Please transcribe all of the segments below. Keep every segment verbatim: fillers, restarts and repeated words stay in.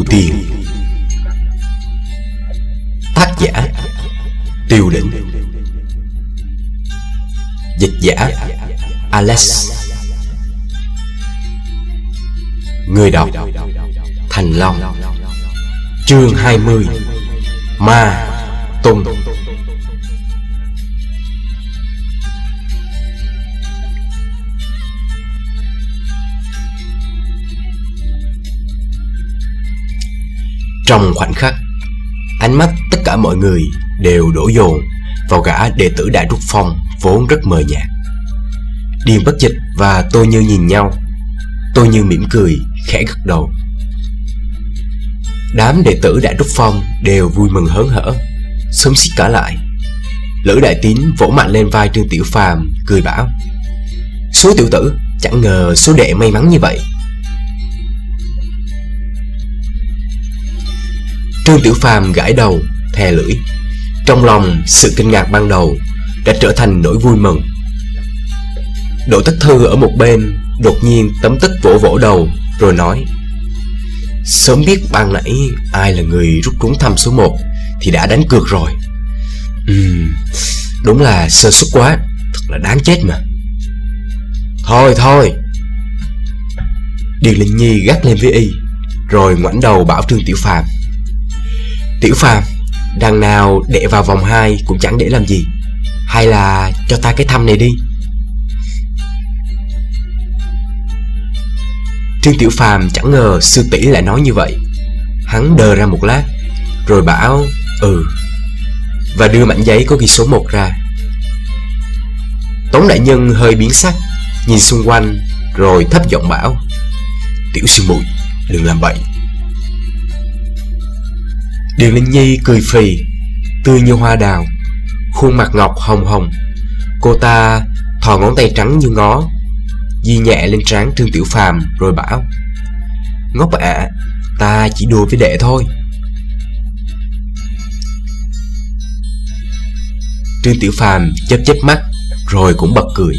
Tiền. Tác giả Tiêu Đỉnh. Dịch giả Alex. Người đọc Thành Long. Chương hai mươi. Ma Tung. Trong khoảnh khắc, ánh mắt tất cả mọi người đều đổ dồn vào gã đệ tử Đại Trúc Phong vốn rất mờ nhạt. Điền Bất Dịch và Tô Như nhìn nhau. Tô Như mỉm cười, khẽ gật đầu. Đám đệ tử Đại Trúc Phong đều vui mừng hớn hở, xúm xít cả lại. Lữ Đại Tín vỗ mạnh lên vai Trương Tiểu Phàm, cười bảo: "Số tiểu tử, chẳng ngờ số đệ may mắn như vậy." Trương Tiểu Phàm gãi đầu, thè lưỡi. Trong lòng sự kinh ngạc ban đầu đã trở thành nỗi vui mừng. Đỗ Tất Thư ở một bên đột nhiên tấm tức vỗ vỗ đầu rồi nói: "Sớm biết ban nãy ai là người rút trúng thăm số một thì đã đánh cược rồi. Ừm, đúng là sơ suất quá, thật là đáng chết mà." "Thôi thôi." Điền Linh Nhi gắt lên với y, rồi ngoảnh đầu bảo Trương Tiểu Phàm: "Tiểu Phàm, đằng nào đệ vào vòng hai cũng chẳng để làm gì, hay là cho ta cái thăm này đi." Trương Tiểu Phàm chẳng ngờ sư tỷ lại nói như vậy. Hắn đờ ra một lát, rồi bảo ừ, và đưa mảnh giấy có ghi số một ra. Tống đại nhân hơi biến sắc, nhìn xung quanh, rồi thấp giọng bảo: "Tiểu sư muội, đừng làm bậy." Điền Linh Nhi cười phì, tươi như hoa đào, khuôn mặt ngọc hồng hồng. Cô ta thò ngón tay trắng như ngó, di nhẹ lên trán Trương Tiểu Phàm rồi bảo: "Ngốc ạ, à, ta chỉ đùa với đệ thôi." Trương Tiểu Phàm chớp chớp mắt rồi cũng bật cười.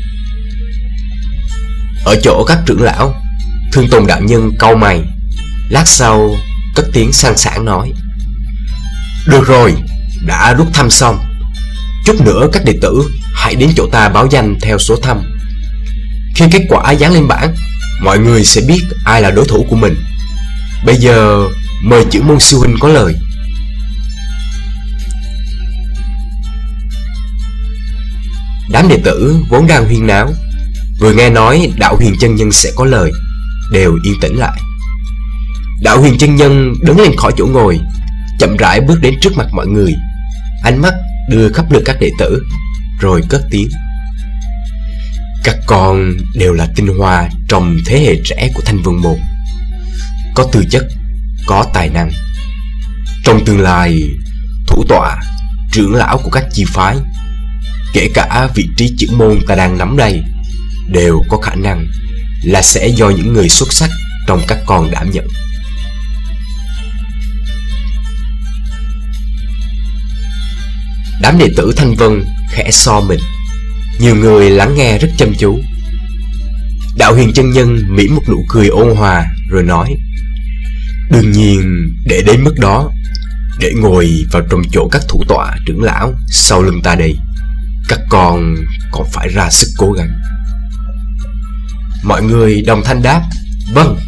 Ở chỗ các trưởng lão, Thương Tùng đạo nhân cau mày, lát sau cất tiếng sang sảng nói: "Được rồi, đã rút thăm xong, chút nữa các đệ tử hãy đến chỗ ta báo danh theo số thăm. Khi kết quả dán lên bảng, mọi người sẽ biết ai là đối thủ của mình. Bây giờ mời Chữ Môn sư huynh có lời." Đám đệ tử vốn đang huyên náo, vừa nghe nói Đạo Huyền chân nhân sẽ có lời, đều yên tĩnh lại. Đạo Huyền chân nhân đứng lên khỏi chỗ ngồi, chậm rãi bước đến trước mặt mọi người, ánh mắt đưa khắp lượt các đệ tử, rồi cất tiếng: "Các con đều là tinh hoa trong thế hệ trẻ của Thanh Vân Môn, có tư chất, có tài năng. Trong tương lai, thủ tọa, trưởng lão của các chi phái, kể cả vị trí trưởng môn ta đang nắm đây, đều có khả năng là sẽ do những người xuất sắc trong các con đảm nhận." Đám đệ tử Thanh Vân khẽ so mình, nhiều người lắng nghe rất chăm chú. Đạo Huyền chân nhân mỉm một nụ cười ôn hòa rồi nói: "Đương nhiên để đến mức đó, để ngồi vào trong chỗ các thủ tọa trưởng lão sau lưng ta đây, các con còn phải ra sức cố gắng." Mọi người đồng thanh đáp: "Vâng."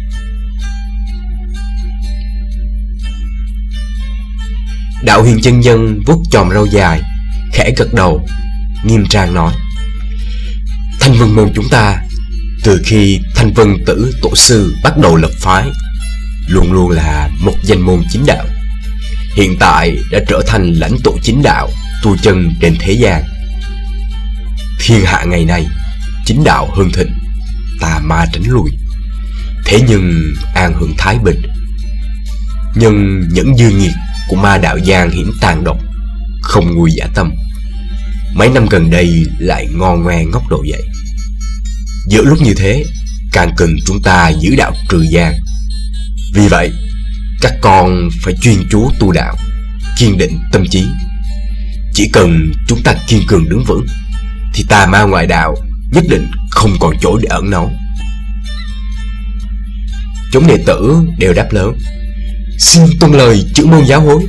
Đạo Huyền chân nhân vuốt chòm râu dài, khẽ gật đầu, nghiêm trang nói: "Thanh Vân môn chúng ta, từ khi Thanh Vân Tử tổ sư bắt đầu lập phái, luôn luôn là một danh môn chính đạo. Hiện tại đã trở thành lãnh tụ chính đạo tu chân trên thế gian. Thiên hạ ngày nay, chính đạo hưng thịnh, tà ma tránh lui, thế nhưng an hưởng thái bình. Nhưng những dư nghiệt của ma đạo giang hiểm tàn độc, không nguôi dạ tâm, mấy năm gần đây lại ngon ngoe ngóc đầu dậy. Giữa lúc như thế, càng cần chúng ta giữ đạo trừ gian. Vì vậy, các con phải chuyên chú tu đạo, kiên định tâm trí. Chỉ cần chúng ta kiên cường đứng vững, thì tà ma ngoại đạo nhất định không còn chỗ để ẩn náu." Chúng đệ tử đều đáp lớn: xin tuân lời trưởng môn giáo huấn.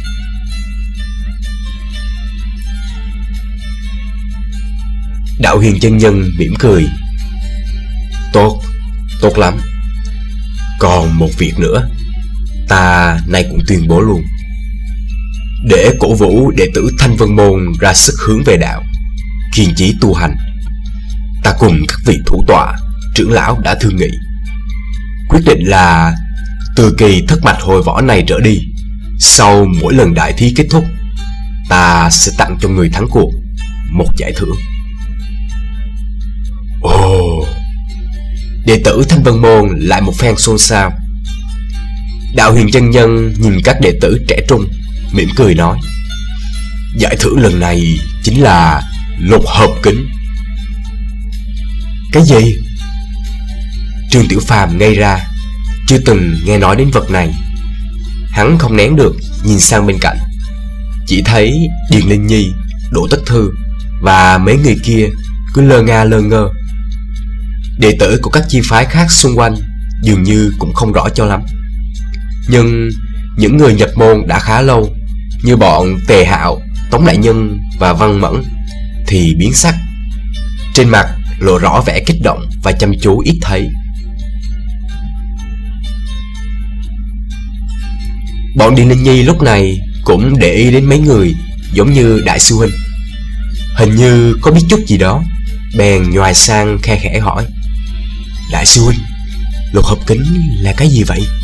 Đạo Huyền chân nhân mỉm cười: tốt, tốt lắm. Còn một việc nữa, ta nay cũng tuyên bố luôn. Để cổ vũ đệ tử Thanh Vân Môn ra sức hướng về đạo, kiên chí tu hành, ta cùng các vị thủ tọa, trưởng lão đã thương nghị, quyết định là từ kỳ thất mạch hồi võ này trở đi, sau mỗi lần đại thí kết thúc, ta sẽ tặng cho người thắng cuộc một giải thưởng. Ồ! Đệ tử Thanh Vân Môn lại một phen xôn xao. Đạo Huyền chân nhân nhìn các đệ tử trẻ trung, mỉm cười nói: giải thưởng lần này chính là lục hợp kính. Cái gì? Trương Tiểu Phàm ngây ra, chưa từng nghe nói đến vật này. Hắn không nén được nhìn sang bên cạnh, chỉ thấy Điền Linh Nhi, Đỗ Tất Thư và mấy người kia cứ lơ nga lơ ngơ. Đệ tử của các chi phái khác xung quanh dường như cũng không rõ cho lắm. Nhưng những người nhập môn đã khá lâu, như bọn Tề Hạo, Tống Đại Nhân và Văn Mẫn, thì biến sắc, trên mặt lộ rõ vẻ kích động và chăm chú ít thấy. Bọn Điền Linh Nhi lúc này cũng để ý đến mấy người giống như Đại sư huynh, hình như có biết chút gì đó, bèn nhoài sang khe khẽ hỏi: đại sư huynh, lục hợp kính là cái gì vậy?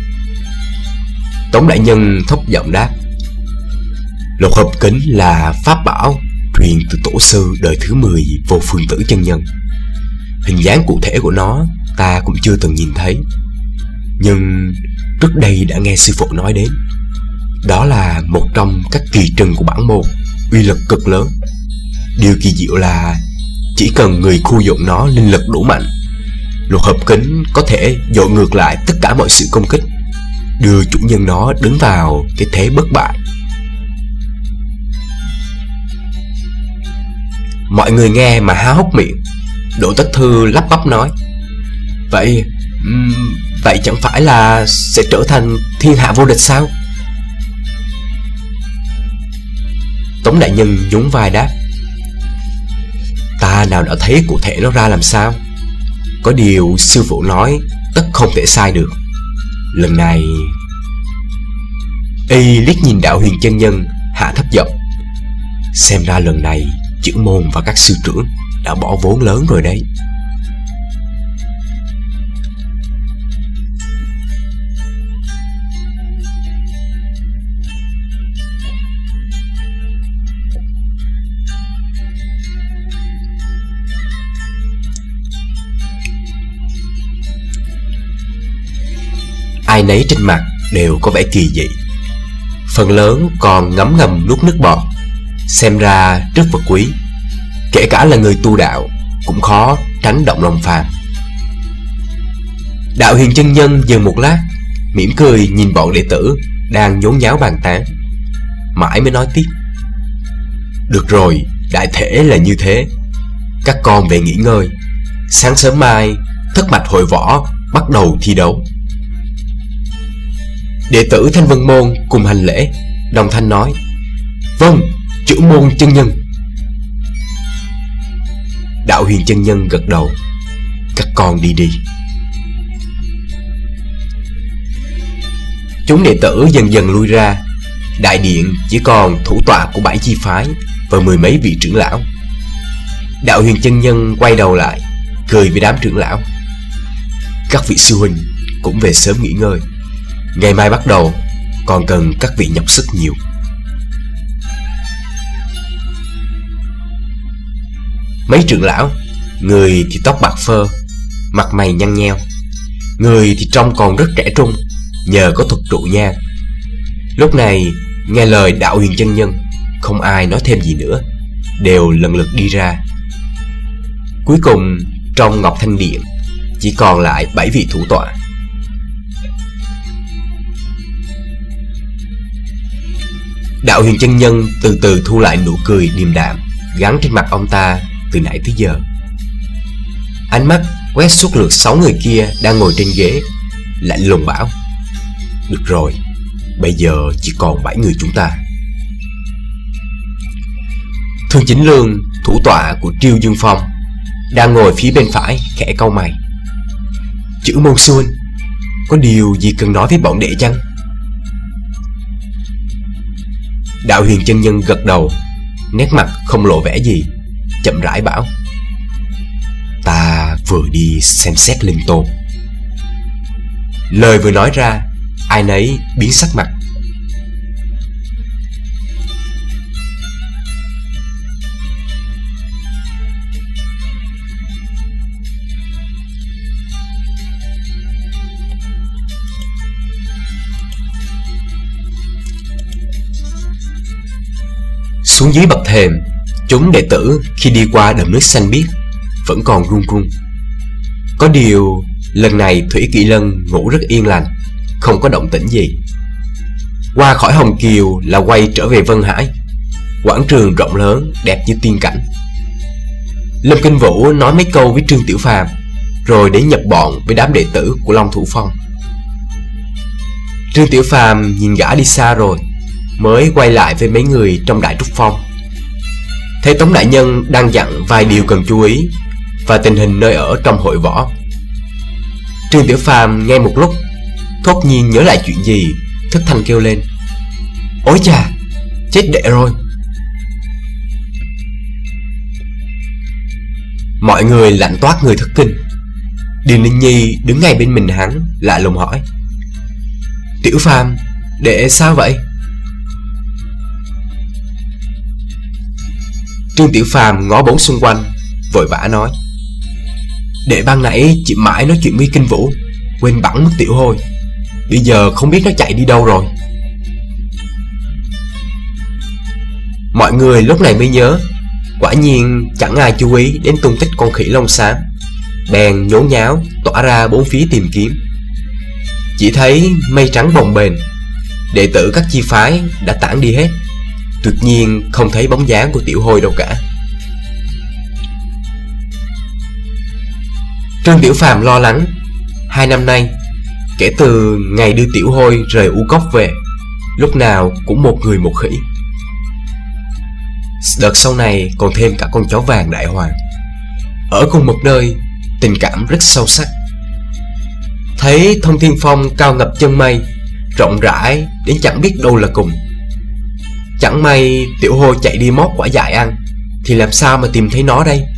Tống Đại Nhân thấp giọng đáp: lục hợp kính là pháp bảo truyền từ tổ sư đời thứ mười Vô Phương Tử chân nhân. Hình dáng cụ thể của nó ta cũng chưa từng nhìn thấy, nhưng trước đây đã nghe sư phụ nói đến. Đó là một trong các kỳ trân của bản môn, uy lực cực lớn. Điều kỳ diệu là chỉ cần người khu dụng nó linh lực đủ mạnh, lục hợp kính có thể dội ngược lại tất cả mọi sự công kích, đưa chủ nhân nó đứng vào cái thế bất bại. Mọi người nghe mà há hốc miệng. Đỗ Tất Thư lắp bắp nói: Vậy Vậy chẳng phải là sẽ trở thành thiên hạ vô địch sao? Tống Đại Nhân nhún vai đáp: Ta nào đã thấy cụ thể nó ra làm sao. Có điều sư phụ nói tất không thể sai được. Lần này... Y liếc nhìn Đạo Huyền chân nhân, hạ thấp giọng: Xem ra lần này trưởng môn và các sư trưởng đã bỏ vốn lớn rồi đấy. Ai nấy trên mặt đều có vẻ kỳ dị, phần lớn còn ngấm ngầm nuốt nước bọt. Xem ra rất vật quý, kể cả là người tu đạo cũng khó tránh động lòng phàm. Đạo Huyền chân nhân dừng một lát, mỉm cười nhìn bọn đệ tử đang nhốn nháo bàn tán, mãi mới nói tiếp: Được rồi, đại thể là như thế. Các con về nghỉ ngơi, sáng sớm mai thất mạch hội võ bắt đầu thi đấu. Đệ tử Thanh Vân Môn cùng hành lễ, đồng thanh nói: Vâng, trưởng môn chân nhân. Đạo Huyền chân nhân gật đầu: Các con đi đi. Chúng đệ tử dần dần lui ra. Đại điện chỉ còn thủ tọa của bảy chi phái và mười mấy vị trưởng lão. Đạo Huyền chân nhân quay đầu lại, cười với đám trưởng lão: Các vị sư huynh cũng về sớm nghỉ ngơi, ngày mai bắt đầu còn cần các vị nhọc sức nhiều. Mấy trưởng lão, người thì tóc bạc phơ, mặt mày nhăn nheo, người thì trông còn rất trẻ trung nhờ có thuật trụ nhang. Lúc này nghe lời Đạo Huyền chân nhân, không ai nói thêm gì nữa, đều lần lượt đi ra. Cuối cùng trong Ngọc Thanh Điện chỉ còn lại bảy vị thủ tọa. Đạo Huyền chân nhân từ từ thu lại nụ cười điềm đạm gắn trên mặt ông ta từ nãy tới giờ. Ánh mắt quét suốt lượt sáu người kia đang ngồi trên ghế, lạnh lùng bảo: Được rồi, bây giờ chỉ còn bảy người chúng ta. Thương Chính Lương, thủ tọa của Triêu Dương Phong, đang ngồi phía bên phải khẽ cau mày. Chữ Môn Xuân, có điều gì cần nói với bọn đệ chăng? Đạo Huyền chân nhân gật đầu, nét mặt không lộ vẻ gì, chậm rãi bảo: Ta vừa đi xem xét linh tôn. Lời vừa nói ra, ai nấy biến sắc mặt. Xuống dưới bậc thềm, chúng đệ tử khi đi qua đầm nước xanh biếc vẫn còn run run. Có điều lần này Thủy Kỵ Lân ngủ rất yên lành, không có động tĩnh gì. Qua khỏi Hồng Kiều là quay trở về Vân Hải. Quảng trường rộng lớn đẹp như tiên cảnh. Lâm Kinh Vũ nói mấy câu với Trương Tiểu Phàm, rồi đến nhập bọn với đám đệ tử của Long Thủ Phong. Trương Tiểu Phàm nhìn gã đi xa rồi, mới quay lại với mấy người trong Đại Trúc Phong. Thấy Tống đại nhân đang dặn vài điều cần chú ý và tình hình nơi ở trong hội võ. Trương Tiểu Phàm nghe một lúc, thốt nhiên nhớ lại chuyện gì, thất thanh kêu lên: Ôi chà, chết đệ rồi! Mọi người lạnh toát người thất kinh. Điền Linh Nhi đứng ngay bên mình hắn, lạ lùng hỏi: Tiểu Phàm, đệ sao vậy? Trương Tiểu Phàm ngó bốn xung quanh, vội vã nói: Đệ ban nãy chị mãi nói chuyện với Kinh Vũ, quên bẵng mất Tiểu Hôi. Bây giờ không biết nó chạy đi đâu rồi. Mọi người lúc này mới nhớ, quả nhiên chẳng ai chú ý đến tung tích con khỉ lông xám, bèn nhốn nháo tỏa ra bốn phía tìm kiếm. Chỉ thấy mây trắng bồng bềnh, đệ tử các chi phái đã tản đi hết, tuyệt nhiên không thấy bóng dáng của Tiểu Hôi đâu cả. Trương Tiểu Phàm lo lắng. Hai năm nay, kể từ ngày đưa Tiểu Hôi rời U Cốc về, lúc nào cũng một người một khỉ. Đợt sau này còn thêm cả con chó vàng Đại Hoàng. Ở cùng một nơi, tình cảm rất sâu sắc. Thấy Thông Thiên Phong cao ngập chân mây, rộng rãi đến chẳng biết đâu là cùng. Chẳng may Tiểu Hôi chạy đi mót quả dại ăn, thì làm sao mà tìm thấy nó đây?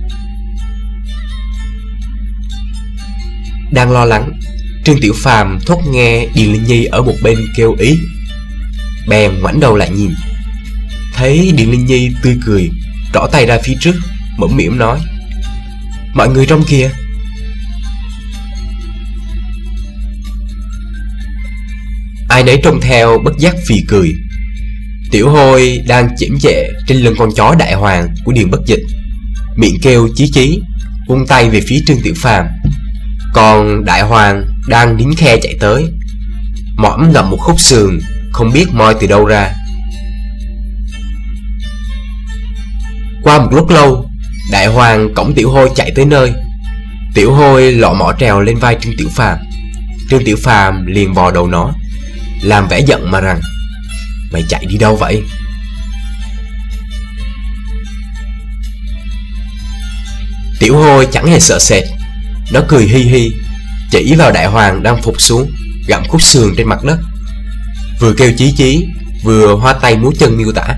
Đang lo lắng, Trương Tiểu Phàm thốt nghe Điền Linh Nhi ở một bên kêu ý, bèn ngoảnh đầu lại nhìn. Thấy Điền Linh Nhi tươi cười, trỏ tay ra phía trước, mõm mỉm nói: Mọi người trong kia. Ai nấy trông theo bất giác phì cười. Tiểu Hôi đang chễm chệ trên lưng con chó Đại Hoàng của Điền Bất Dịch, miệng kêu chí chí, vung tay về phía Trương Tiểu Phàm. Còn Đại Hoàng đang nín khe chạy tới, mõm ngậm một khúc sườn, không biết moi từ đâu ra. Qua một lúc lâu, Đại Hoàng cõng Tiểu Hôi chạy tới nơi. Tiểu Hôi lọ mọ trèo lên vai Trương Tiểu Phàm. Trương Tiểu Phàm liền vò đầu nó, làm vẻ giận mà rằng: Mày chạy đi đâu vậy? Tiểu Hôi chẳng hề sợ sệt. Nó cười hi hi, chỉ vào Đại Hoàng đang phục xuống, gặm khúc sườn trên mặt đất, vừa kêu chí chí, vừa hoa tay múa chân miêu tả.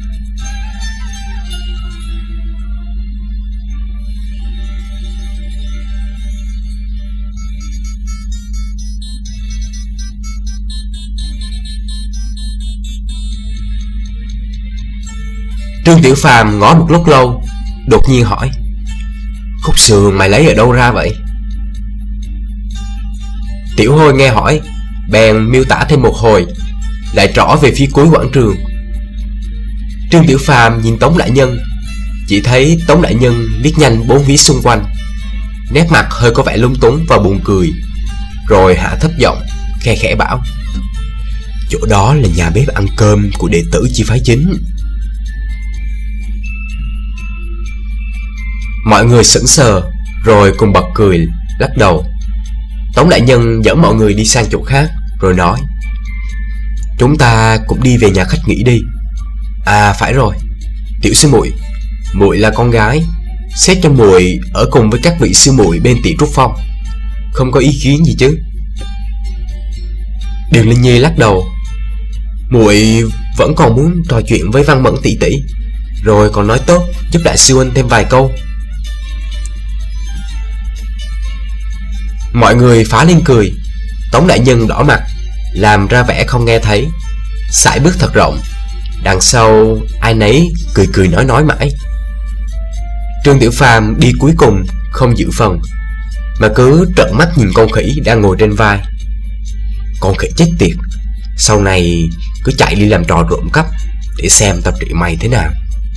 Trương Tiểu Phàm ngó một lúc lâu, đột nhiên hỏi: Khúc sườn mày lấy ở đâu ra vậy? Tiểu Hôi nghe hỏi, bèn miêu tả thêm một hồi, lại trỏ về phía cuối quảng trường. Trương Tiểu Phàm nhìn Tống đại nhân, chỉ thấy Tống đại nhân liếc nhanh bốn phía xung quanh, nét mặt hơi có vẻ lung túng và buồn cười, rồi hạ thấp giọng khe khẽ bảo: Chỗ đó là nhà bếp ăn cơm của đệ tử chi phái chính. Mọi người sững sờ, rồi cùng bật cười, lắc đầu. Tống đại nhân dẫn mọi người đi sang chỗ khác rồi nói: chúng ta cũng đi về nhà khách nghỉ đi. À phải rồi, tiểu sư muội, muội là con gái, xét cho muội ở cùng với các vị sư muội bên tỷ Trúc Phong, không có ý kiến gì chứ? Điền Linh Nhi lắc đầu: muội vẫn còn muốn trò chuyện với Văn Mẫn tỷ tỷ, rồi còn nói tốt giúp đại sư huynh thêm vài câu. Mọi người phá lên cười. Tống đại nhân đỏ mặt, làm ra vẻ không nghe thấy, sải bước thật rộng. Đằng sau ai nấy cười cười nói nói mãi. Trương Tiểu Phàm đi cuối cùng không giữ phần, mà cứ trợn mắt nhìn con khỉ đang ngồi trên vai. Con khỉ chết tiệt, sau này cứ chạy đi làm trò trộm cắp để xem tao trị mày thế nào.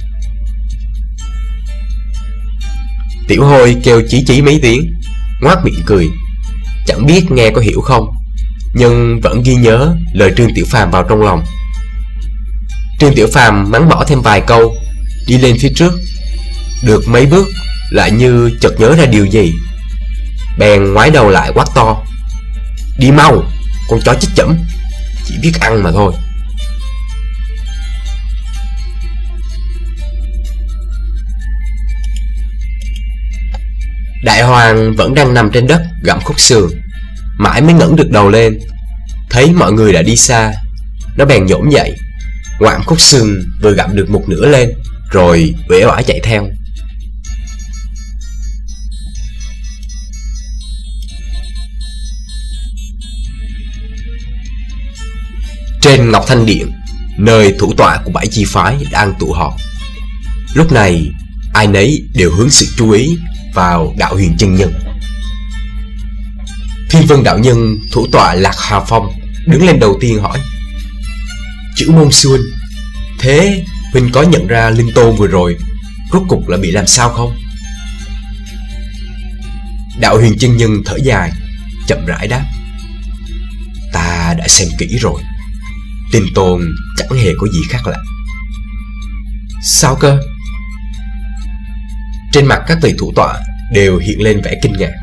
Tiểu Hôi kêu chí chí mấy tiếng, ngoác miệng cười, chẳng biết nghe có hiểu không, nhưng vẫn ghi nhớ lời Trương Tiểu Phàm vào trong lòng. Trương Tiểu Phàm mắng bỏ thêm vài câu, đi lên phía trước. Được mấy bước lại như chợt nhớ ra điều gì, bèn ngoái đầu lại quát to: đi mau, con chó chết chẫm, chỉ biết ăn mà thôi. Đại Hoàng vẫn đang nằm trên đất gặm khúc xương, mãi mới ngẩng được đầu lên, thấy mọi người đã đi xa. Nó bèn nhổm dậy, ngoạm khúc xương vừa gặm được một nửa lên, rồi uể oải chạy theo. Trên Ngọc Thanh Điện, nơi thủ tọa của bảy chi phái đang tụ họp, lúc này ai nấy đều hướng sự chú ý vào Đạo Huyền chân nhân. Thiên Vân đạo nhân thủ tọa Lạc Hà Phong đứng lên đầu tiên hỏi: Chữ Môn sư huynh, thế huynh có nhận ra Linh Tôn vừa rồi rốt cục là bị làm sao không? Đạo Huyền chân nhân thở dài, chậm rãi đáp: ta đã xem kỹ rồi, Linh Tôn chẳng hề có gì khác lạ. Sao cơ? Trên mặt các vị thủ tọa đều hiện lên vẻ kinh ngạc.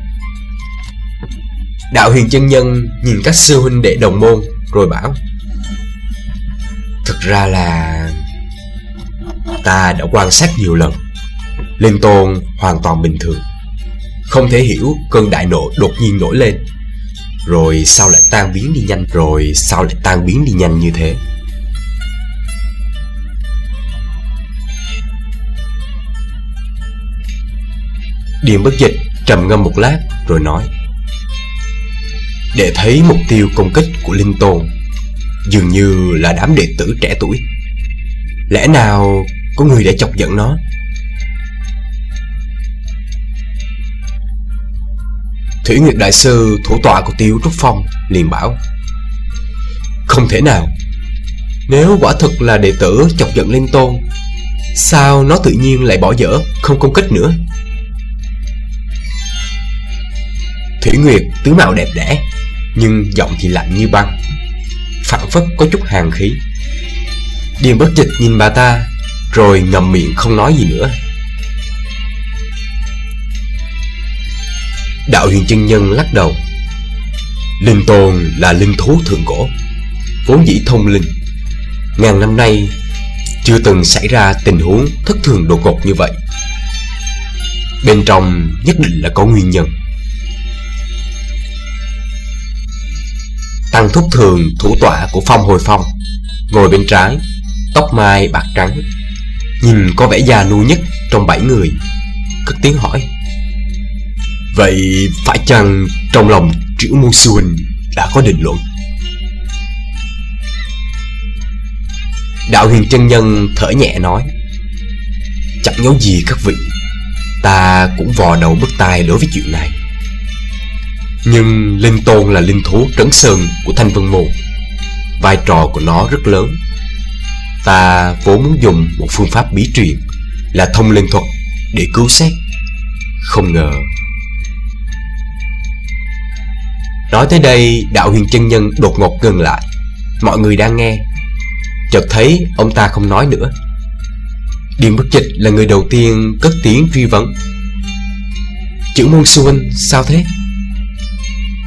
Đạo Huyền chân nhân nhìn các sư huynh đệ đồng môn rồi bảo: thực ra là ta đã quan sát nhiều lần, Linh Tôn hoàn toàn bình thường, không thể hiểu cơn đại nộ đột nhiên nổi lên, rồi sao lại tan biến đi nhanh, rồi sao lại tan biến đi nhanh như thế. Điền Bất Dịch trầm ngâm một lát rồi nói: để thấy mục tiêu công kích của Linh Tôn dường như là đám đệ tử trẻ tuổi. Lẽ nào có người đã chọc giận nó? Thủy Nguyệt đại sư thủ tọa của Tiêu Trúc Phong liền bảo: không thể nào, nếu quả thực là đệ tử chọc giận Linh Tôn, sao nó tự nhiên lại bỏ dở không công kích nữa? Thủy Nguyệt tướng mạo đẹp đẽ, nhưng giọng thì lạnh như băng, phảng phất có chút hàn khí. Điền Bất Dịch nhìn bà ta rồi ngậm miệng không nói gì nữa. Đạo Huyền chân nhân lắc đầu: Linh Tôn là linh thú thượng cổ, vốn dĩ thông linh, ngàn năm nay chưa từng xảy ra tình huống thất thường đột ngột như vậy. Bên trong nhất định là có nguyên nhân. Tăng Thúc Thường thủ tọa của Phong Hồi Phong ngồi bên trái, tóc mai bạc trắng, nhìn có vẻ già nua nhất trong bảy người, cất tiếng hỏi: vậy phải chăng trong lòng Trữ Môn sư huynh đã có định luận? Đạo Huyền chân nhân thở nhẹ nói: chẳng giấu gì các vị, ta cũng vò đầu bứt tai đối với chuyện này. Nhưng Linh Tôn là linh thú trấn sơn của Thanh Vân Môn, vai trò của nó rất lớn. Ta vốn muốn dùng một phương pháp bí truyền là thông linh thuật để cứu xét, không ngờ. Nói tới đây, Đạo Huyền chân nhân đột ngột ngừng lại. Mọi người đang nghe, chợt thấy ông ta không nói nữa. Điền Bất Dịch là người đầu tiên cất tiếng truy vấn: Chữ Môn sư huynh sao thế?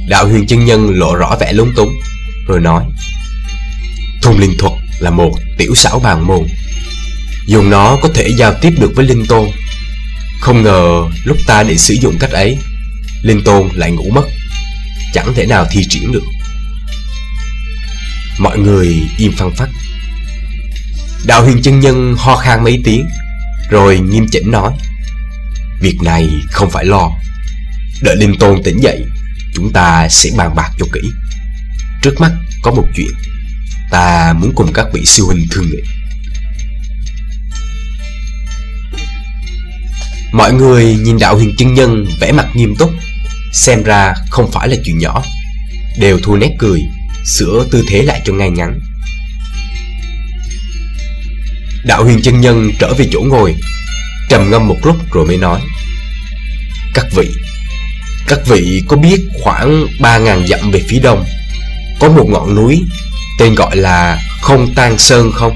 Đạo Huyền chân nhân lộ rõ vẻ lúng túng, rồi nói: Thôn linh thuật là một tiểu xảo bàn môn, dùng nó có thể giao tiếp được với linh tôn. Không ngờ lúc ta định sử dụng cách ấy, linh tôn lại ngủ mất, chẳng thể nào thi triển được. Mọi người im phăng phắc. Đạo Huyền chân nhân ho khan mấy tiếng, rồi nghiêm chỉnh nói: Việc này không phải lo, đợi linh tôn tỉnh dậy, chúng ta sẽ bàn bạc cho kỹ. Trước mắt có một chuyện ta muốn cùng các vị sư huynh thương nghị. Mọi người nhìn Đạo Huyền chân nhân vẻ mặt nghiêm túc, xem ra không phải là chuyện nhỏ, đều thu nét cười, sửa tư thế lại cho ngay ngắn. Đạo Huyền chân nhân trở về chỗ ngồi, trầm ngâm một lúc rồi mới nói: Các vị, các vị có biết khoảng ba ngàn dặm về phía đông có một ngọn núi tên gọi là Không Tan Sơn không?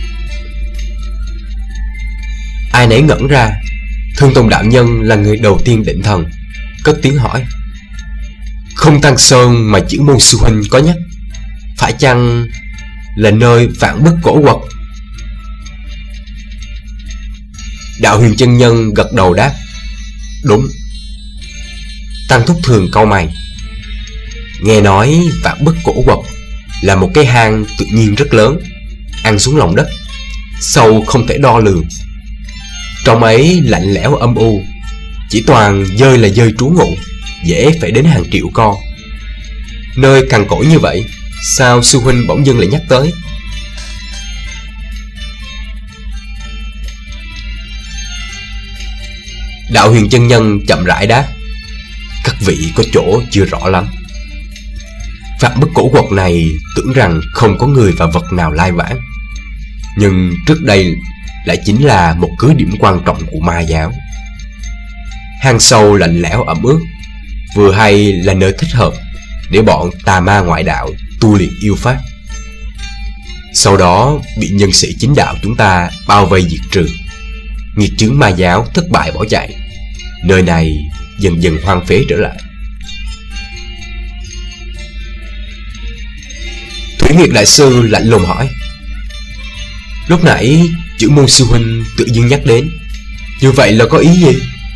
Ai nấy ngẩn ra. Thương Tùng đạo nhân là người đầu tiên định thần, cất tiếng hỏi: Không Tan Sơn mà chữ môn sư huynh có nhắc, phải chăng là nơi vạn bức cổ quật? Đạo Huyền chân nhân gật đầu đáp: Đúng. Tăng Thúc Thường cau mày. Nghe nói vạn bức cổ quật là một cái hang tự nhiên rất lớn, ăn xuống lòng đất, sâu không thể đo lường. Trong ấy lạnh lẽo âm u, chỉ toàn dơi là dơi trú ngụ, dễ phải đến hàng triệu con. Nơi cằn cỗi như vậy, sao sư huynh bỗng dưng lại nhắc tới? Đạo Huyền chân nhân chậm rãi đáp: Các vị có chỗ chưa rõ lắm. Vạn bức cổ quật này tưởng rằng không có người và vật nào lai vãng, nhưng trước đây lại chính là một cứ điểm quan trọng của ma giáo. Hang sâu lạnh lẽo ẩm ướt, vừa hay là nơi thích hợp để bọn tà ma ngoại đạo tu luyện yêu pháp. Sau đó bị nhân sĩ chính đạo chúng ta bao vây diệt trừ, nghiệt chướng ma giáo thất bại bỏ chạy, nơi này dần dần hoang phế trở lại. Thủy Nguyệt đại sư lạnh lùng hỏi: Lúc nãy chữ môn sư huynh tự dưng nhắc đến, như vậy là có ý gì?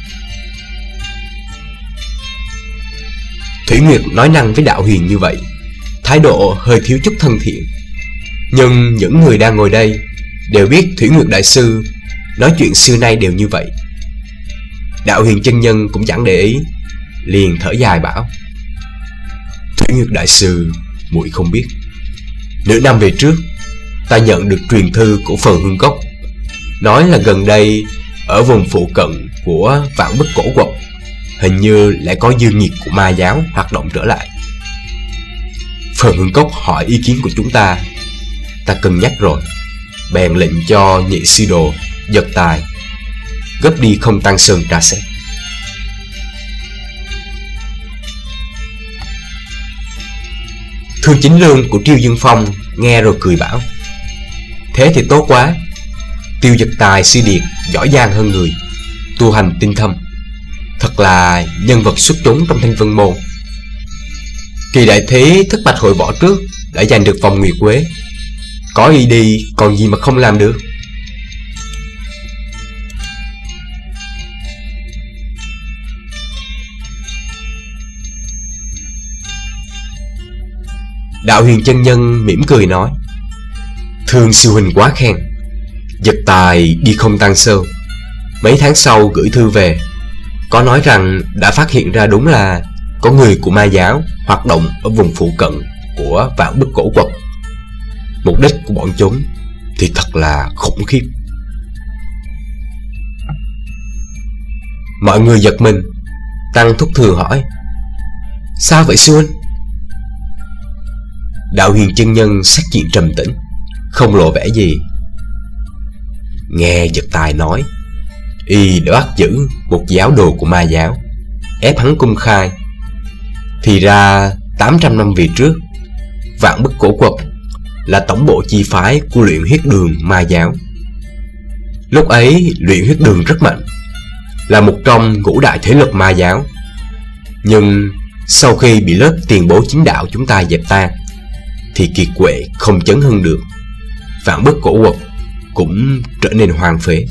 Thủy Nguyệt nói năng với Đạo Huyền như vậy, thái độ hơi thiếu chút thân thiện, nhưng những người đang ngồi đây đều biết Thủy Nguyệt đại sư nói chuyện xưa nay đều như vậy. Đạo Huyền chân nhân cũng chẳng để ý, liền thở dài bảo: Thủy Nguyệt đại sư, muội không biết, nửa năm về trước ta nhận được truyền thư của Phần Hương Cốc, nói là gần đây ở vùng phụ cận của Vạn Bức Cổ Quật hình như lại có dư nghiệt của ma giáo hoạt động trở lại. Phần Hương Cốc hỏi ý kiến của chúng ta, ta cân nhắc rồi, bèn lệnh cho nhị sư đồ Giật Tài gấp đi Không Tan Sơn tra xét. Thương Chính Lương của Triêu Dương Phong nghe rồi cười bảo: Thế thì tốt quá, Tiêu Giật Tài sư điệt giỏi giang hơn người, tu hành tinh thâm, thật là nhân vật xuất chúng trong Thanh Vân môn. Kỳ đại thế thất bạch hội võ trước đã giành được vòng nguyệt quế, có ý đi còn gì mà không làm được. Đạo Huyền chân nhân mỉm cười nói: Thương sư huynh quá khen. Giật Tài đi Không Tan Sơn, mấy tháng sau gửi thư về, có nói rằng đã phát hiện ra đúng là có người của ma giáo hoạt động ở vùng phụ cận của Vạn Bức Cổ Quật. Mục đích của bọn chúng thì thật là khủng khiếp. Mọi người giật mình. Tăng Thúc Thường hỏi: Sao vậy sư huynh? Đạo Huyền chân nhân sắc diện trầm tĩnh, không lộ vẻ gì. Nghe Giật Tài nói, y đã bắt giữ một giáo đồ của ma giáo, ép hắn cung khai. Thì ra tám trăm năm về trước, Vạn Bức Cổ Quật là tổng bộ chi phái của Luyện Huyết Đường ma giáo. Lúc ấy Luyện Huyết Đường rất mạnh, là một trong ngũ đại thế lực ma giáo. Nhưng sau khi bị lớp tiền bối chính đạo chúng ta dẹp tan, thì kiệt quệ không chấn hưng được, Vạn Bất Cổ Quật cũng trở nên hoang phế.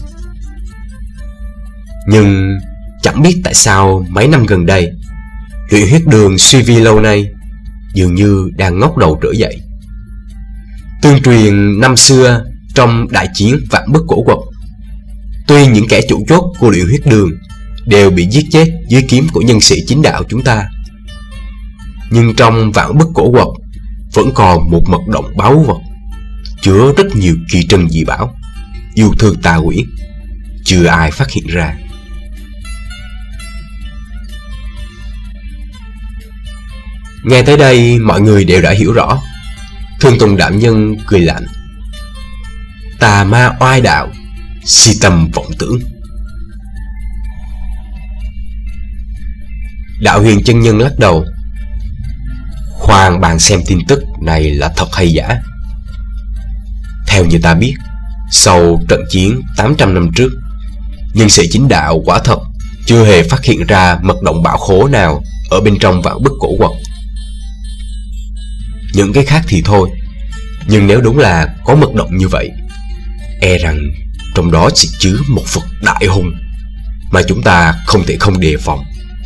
Nhưng chẳng biết tại sao mấy năm gần đây, luyện huyết đường suy vi lâu nay dường như đang ngóc đầu trở dậy. Tương truyền năm xưa trong đại chiến Vạn Bất Cổ Quật, tuy những kẻ chủ chốt của luyện huyết đường đều bị giết chết dưới kiếm của nhân sĩ chính đạo chúng ta, nhưng trong Vạn Bất Cổ Quật vẫn còn một mật động báu vật chứa rất nhiều kỳ trân dị bảo, yêu thương tà quỷ, chưa ai phát hiện ra. Nghe tới đây mọi người đều đã hiểu rõ. Thương Tùng đạo nhân cười lạnh: tà ma oai đạo, si tâm vọng tưởng. Đạo Huyền chân nhân lắc đầu: khoan bàn xem tin tức này là thật hay giả. Theo như ta biết, sau trận chiến tám trăm năm trước, nhân sĩ chính đạo quả thật chưa hề phát hiện ra mật động bảo khố nào ở bên trong Vạn Bất Cổ Quật. Những cái khác thì thôi, nhưng nếu đúng là có mật động như vậy, e rằng trong đó sẽ chứa một vật đại hung mà chúng ta không thể không đề phòng.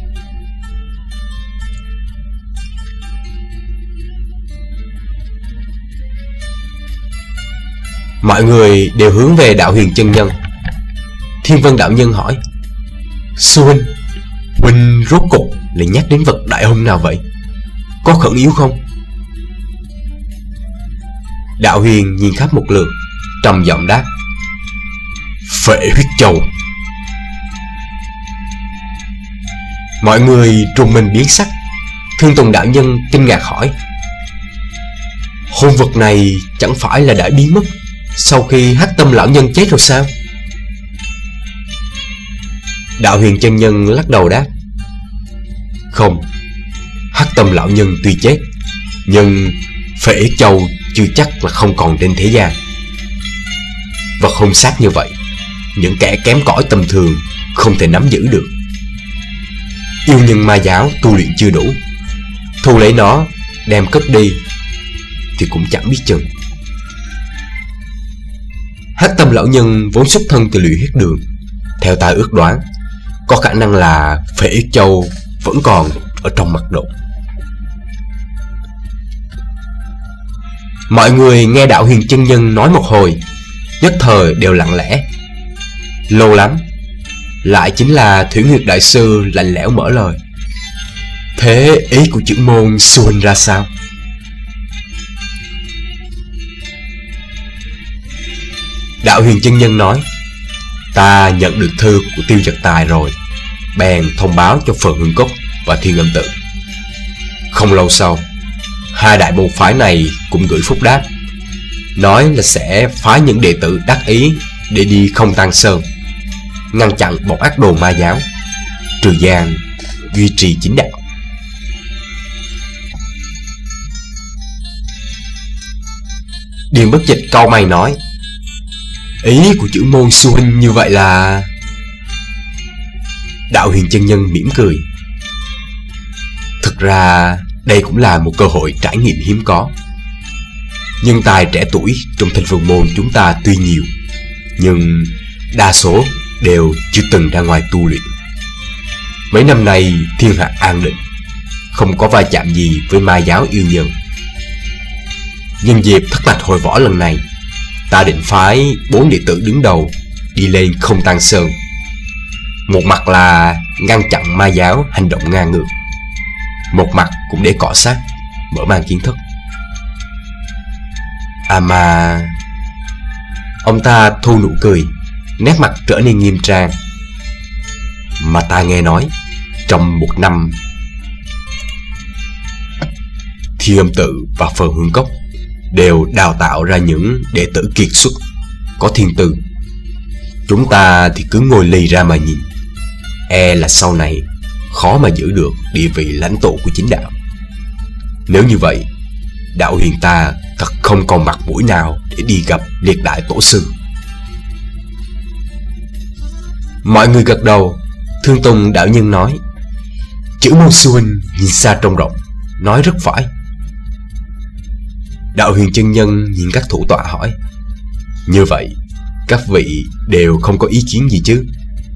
Mọi người đều hướng về Đạo Huyền chân nhân. Thiên Vân đạo nhân hỏi: Sư huynh, huynh rốt cục lại nhắc đến vật đại hung nào vậy? Có khẩn yếu không? Đạo Huyền nhìn khắp một lượt, trầm giọng đáp: Phệ huyết châu. Mọi người trùng mình biến sắc. Thương Tùng đạo nhân kinh ngạc hỏi: hung vật này chẳng phải là đã biến mất sau khi Hắc Tâm lão nhân chết rồi sao? Đạo Huyền chân nhân lắc đầu đáp: không, Hắc Tâm lão nhân tuy chết, nhưng Phệ huyết châu chưa chắc là không còn trên thế gian. Vật hung sát như vậy, những kẻ kém cỏi tầm thường không thể nắm giữ được. Yêu nhân ma giáo tu luyện chưa đủ, thu lấy nó đem cất đi thì cũng chẳng biết chừng. Hắc Tâm lão nhân vốn xuất thân từ luyện huyết đường, theo ta ước đoán, có khả năng là Phệ huyết châu vẫn còn ở trong mật động. Mọi người nghe Đạo Huyền chân nhân nói một hồi, nhất thời đều lặng lẽ. Lâu lắm, lại chính là Thủy Nguyệt đại sư lạnh lẽo mở lời: thế ý của trưởng môn sư huynh ra sao? Đạo Huyền chân nhân nói: ta nhận được thư của Tiêu Giật Tài rồi, bèn thông báo cho Phượng Hương Cốc và Thiên Âm Tự. Không lâu sau, hai đại môn phái này cũng gửi phúc đáp, nói là sẽ phái những đệ tử đắc ý để đi Không Tăng Sơn, ngăn chặn bọn ác đồ ma giáo, trừ gian duy trì chính đạo. Điền Bất Dịch cau mày nói: ý của chữ môn sư huynh như vậy là... Đạo Huyền chân nhân mỉm cười: thực ra đây cũng là một cơ hội trải nghiệm hiếm có. Nhân tài trẻ tuổi trong Thanh Vân môn chúng ta tuy nhiều, nhưng đa số đều chưa từng ra ngoài tu luyện. Mấy năm nay thiên hạ an định, không có va chạm gì với ma giáo yêu nhân. Nhân dịp thất mạch hồi võ lần này, ta định phái bốn đệ tử đứng đầu đi lên Không Tăng Sơn, một mặt là ngăn chặn ma giáo hành động ngang ngược, một mặt cũng để cọ sát, mở mang kiến thức. À mà... Ông ta thu nụ cười, nét mặt trở nên nghiêm trang. Mà ta nghe nói, trong một năm, Thiên Âm Tự và Phượng Hương Cốc đều đào tạo ra những đệ tử kiệt xuất, có thiên tư. Chúng ta thì cứ ngồi lì ra mà nhìn, e là sau này khó mà giữ được địa vị lãnh tụ của chính đạo. Nếu như vậy, Đạo Huyền ta thật không còn mặt mũi nào để đi gặp liệt đại tổ sư. Mọi người gật đầu. Thương Tùng đạo nhân nói: Chữ môn sư huynh nhìn xa trông rộng, nói rất phải. Đạo Huyền chân nhân nhìn các thủ tọa hỏi: như vậy các vị đều không có ý kiến gì chứ?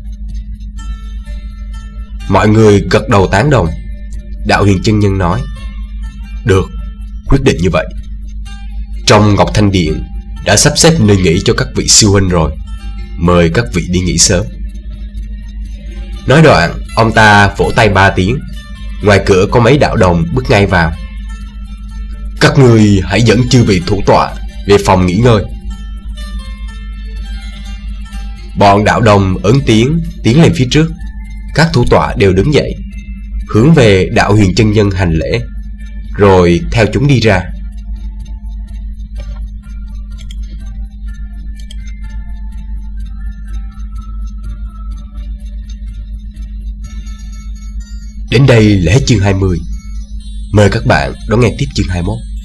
Mọi người gật đầu tán đồng. Đạo Huyền chân nhân nói: được, quyết định như vậy. Trong Ngọc Thanh Điện đã sắp xếp nơi nghỉ cho các vị sư huynh rồi, mời các vị đi nghỉ sớm. Nói đoạn, ông ta vỗ tay ba tiếng. Ngoài cửa có mấy đạo đồng bước ngay vào. Các người hãy dẫn chư vị thủ tọa về phòng nghỉ ngơi. Bọn đạo đồng ấn tiếng tiến lên phía trước. Các thủ tọa đều đứng dậy, hướng về Đạo Huyền chân nhân hành lễ, rồi theo chúng đi ra. Đến đây là hết chương hai mươi. Mời các bạn đón nghe tiếp chương hai mươi mốt.